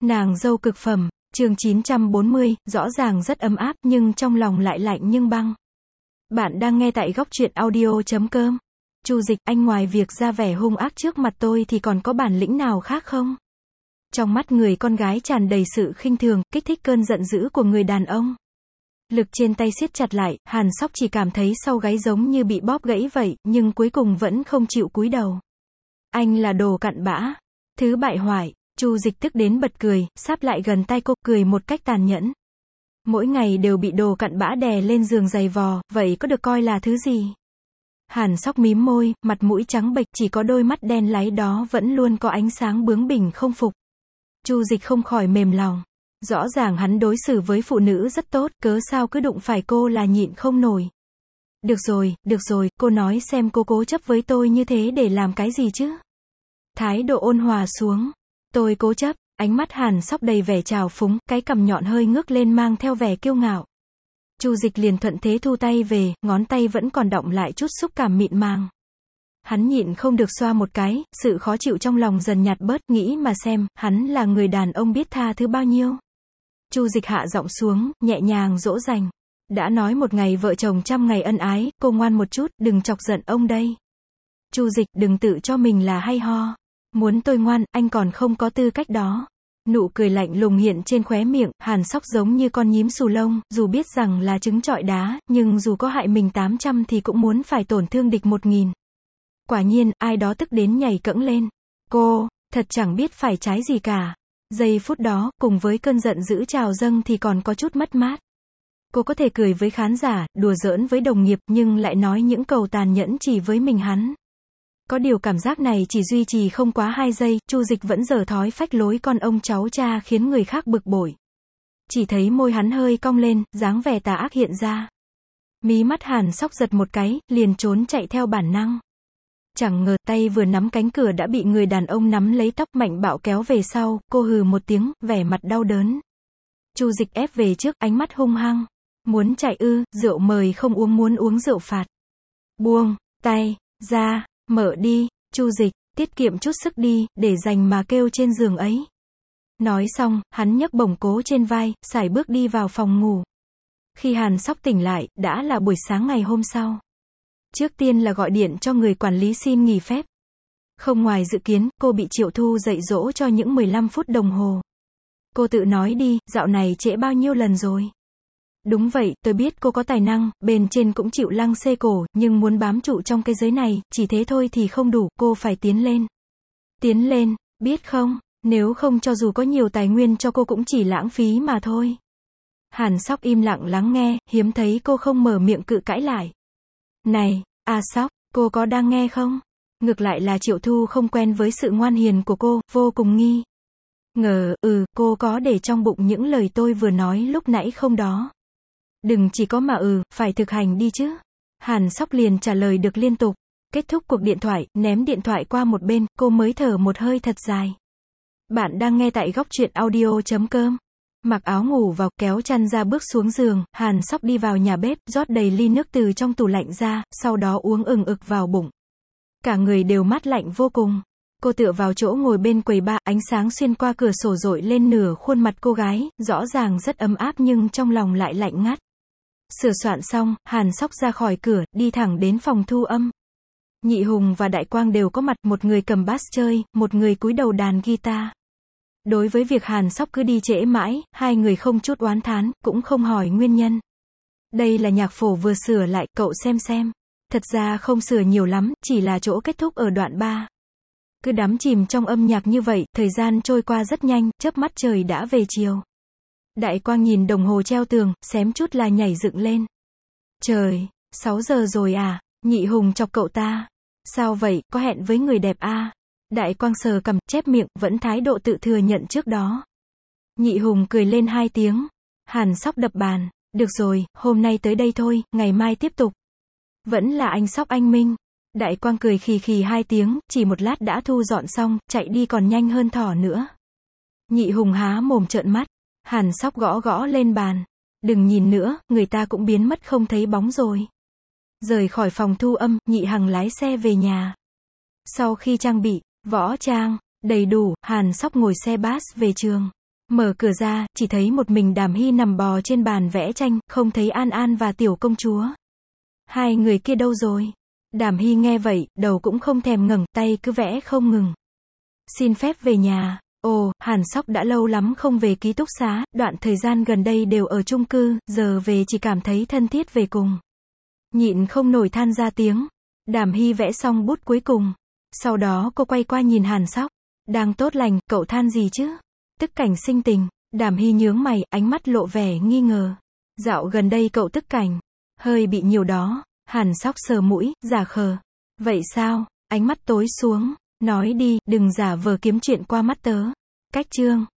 Nàng dâu cực phẩm, chương 940, rõ ràng rất ấm áp nhưng trong lòng lại lạnh nhưng băng. Bạn đang nghe tại góc truyện audio.com. Chu Dịch, anh ngoài việc ra vẻ hung ác trước mặt tôi thì còn có bản lĩnh nào khác không? Trong mắt người con gái tràn đầy sự khinh thường, kích thích cơn giận dữ của người đàn ông. Lực trên tay siết chặt lại, Hàn Sóc chỉ cảm thấy sau gáy giống như bị bóp gãy vậy, nhưng cuối cùng vẫn không chịu cúi đầu. Anh là đồ cặn bã, thứ bại hoại. Chu Dịch tức đến bật cười, sáp lại gần tai cô, cười một cách tàn nhẫn. Mỗi ngày đều bị đồ cặn bã đè lên giường giày vò, vậy có được coi là thứ gì? Hàn Sóc mím môi, mặt mũi trắng bệch, chỉ có đôi mắt đen láy đó vẫn luôn có ánh sáng bướng bỉnh không phục. Chu Dịch không khỏi mềm lòng. Rõ ràng hắn đối xử với phụ nữ rất tốt, cớ sao cứ đụng phải cô là nhịn không nổi. Được rồi, cô nói xem cô cố chấp với tôi như thế để làm cái gì chứ? Thái độ ôn hòa xuống. Tôi cố chấp, ánh mắt Hàn Sóc đầy vẻ trào phúng, cái cằm nhọn hơi ngước lên mang theo vẻ kiêu ngạo. Chu Dịch liền thuận thế thu tay về, ngón tay vẫn còn đọng lại chút xúc cảm mịn màng. Hắn nhịn không được xoa một cái, sự khó chịu trong lòng dần nhạt bớt, nghĩ mà xem, hắn là người đàn ông biết tha thứ bao nhiêu. Chu Dịch hạ giọng xuống, nhẹ nhàng dỗ dành. Đã nói một ngày vợ chồng trăm ngày ân ái, cô ngoan một chút, đừng chọc giận ông đây. Chu Dịch, đừng tự cho mình là hay ho. Muốn tôi ngoan, anh còn không có tư cách đó. Nụ cười lạnh lùng hiện trên khóe miệng, Hàn Sóc giống như con nhím xù lông, dù biết rằng là trứng trọi đá, nhưng dù có hại mình 800 thì cũng muốn phải tổn thương địch 1000. Quả nhiên, ai đó tức đến nhảy cẫng lên. Cô, thật chẳng biết phải trái gì cả. Giây phút đó, cùng với cơn giận dữ trào dâng thì còn có chút mất mát. Cô có thể cười với khán giả, đùa giỡn với đồng nghiệp, nhưng lại nói những câu tàn nhẫn chỉ với mình hắn. Có điều cảm giác này chỉ duy trì không quá 2 giây, Chu Dịch vẫn dở thói phách lối con ông cháu cha khiến người khác bực bội. Chỉ thấy môi hắn hơi cong lên, dáng vẻ tà ác hiện ra. Mí mắt Hàn Sóc giật một cái, liền trốn chạy theo bản năng. Chẳng ngờ tay vừa nắm cánh cửa đã bị người đàn ông nắm lấy tóc mạnh bạo kéo về sau, cô hừ một tiếng, vẻ mặt đau đớn. Chu Dịch ép về trước, ánh mắt hung hăng. Muốn chạy ư, rượu mời không uống, muốn uống rượu phạt. Buông tay ra. Mở đi, Chu Dịch, tiết kiệm chút sức đi, để dành mà kêu trên giường ấy. Nói xong, hắn nhấc bổng cố trên vai, sải bước đi vào phòng ngủ. Khi Hàn Sóc tỉnh lại, đã là buổi sáng ngày hôm sau. Trước tiên là gọi điện cho người quản lý xin nghỉ phép. Không ngoài dự kiến, cô bị Triệu Thu dạy dỗ cho những 15 phút đồng hồ. Cô tự nói đi, dạo này trễ bao nhiêu lần rồi? Đúng vậy, tôi biết cô có tài năng, bên trên cũng chịu lăng xê cổ, nhưng muốn bám trụ trong cái giới này, chỉ thế thôi thì không đủ, cô phải tiến lên. Tiến lên, biết không, nếu không cho dù có nhiều tài nguyên cho cô cũng chỉ lãng phí mà thôi. Hàn Sóc im lặng lắng nghe, hiếm thấy cô không mở miệng cự cãi lại. Này, Sóc, cô có đang nghe không? Ngược lại là Triệu Thu không quen với sự ngoan hiền của cô, vô cùng nghi ngờ, cô có để trong bụng những lời tôi vừa nói lúc nãy không đó? Đừng chỉ có mà phải thực hành đi chứ. Hàn Sóc liền trả lời được liên tục. Kết thúc cuộc điện thoại, ném điện thoại qua một bên, cô mới thở một hơi thật dài. Bạn đang nghe tại góc truyện audio.com. Mặc áo ngủ vào, kéo chăn ra bước xuống giường, Hàn Sóc đi vào nhà bếp, rót đầy ly nước từ trong tủ lạnh ra, sau đó uống ừng ực vào bụng. Cả người đều mát lạnh vô cùng. Cô tựa vào chỗ ngồi bên quầy bar, ánh sáng xuyên qua cửa sổ rọi lên nửa khuôn mặt cô gái, rõ ràng rất ấm áp nhưng trong lòng lại lạnh ngắt. Sửa soạn xong, Hàn Sóc ra khỏi cửa, đi thẳng đến phòng thu âm. Nhị Hùng và Đại Quang đều có mặt, một người cầm bass chơi, một người cúi đầu đàn guitar. Đối với việc Hàn Sóc cứ đi trễ mãi, hai người không chút oán thán, cũng không hỏi nguyên nhân. Đây là nhạc phổ vừa sửa lại, cậu xem. Thật ra không sửa nhiều lắm, chỉ là chỗ kết thúc ở đoạn 3. Cứ đắm chìm trong âm nhạc như vậy, thời gian trôi qua rất nhanh, chớp mắt trời đã về chiều. Đại Quang nhìn đồng hồ treo tường, xém chút là nhảy dựng lên. Trời, 6 giờ rồi à? Nhị Hùng chọc cậu ta. Sao vậy, có hẹn với người đẹp à? Đại Quang sờ cằm, chép miệng, vẫn thái độ tự thừa nhận trước đó. Nhị Hùng cười lên 2 tiếng. Hàn Sóc đập bàn. Được rồi, hôm nay tới đây thôi, ngày mai tiếp tục. Vẫn là anh Sóc anh Minh. Đại Quang cười khì khì 2 tiếng, chỉ một lát đã thu dọn xong, chạy đi còn nhanh hơn thỏ nữa. Nhị Hùng há mồm trợn mắt. Hàn Sóc gõ lên bàn. Đừng nhìn nữa, người ta cũng biến mất không thấy bóng rồi. Rời khỏi phòng thu âm, Nhị Hằng lái xe về nhà. Sau khi trang bị, võ trang đầy đủ, Hàn Sóc ngồi xe bus về trường. Mở cửa ra, chỉ thấy một mình Đàm Hy nằm bò trên bàn vẽ tranh, không thấy An An và tiểu công chúa. Hai người kia đâu rồi? Đàm Hy nghe vậy, đầu cũng không thèm ngẩng, tay cứ vẽ không ngừng. Xin phép về nhà. Ồ, Hàn Sóc đã lâu lắm không về ký túc xá, đoạn thời gian gần đây đều ở chung cư, giờ về chỉ cảm thấy thân thiết về cùng. Nhịn không nổi than ra tiếng. Đàm Hy vẽ xong bút cuối cùng. Sau đó cô quay qua nhìn Hàn Sóc. Đang tốt lành, cậu than gì chứ? Tức cảnh sinh tình. Đàm Hy nhướng mày, ánh mắt lộ vẻ nghi ngờ. Dạo gần đây cậu tức cảnh. Hơi bị nhiều đó. Hàn Sóc sờ mũi, giả khờ. Vậy sao? Ánh mắt tối xuống. Nói đi, đừng giả vờ kiếm chuyện qua mắt tớ. Cách chương.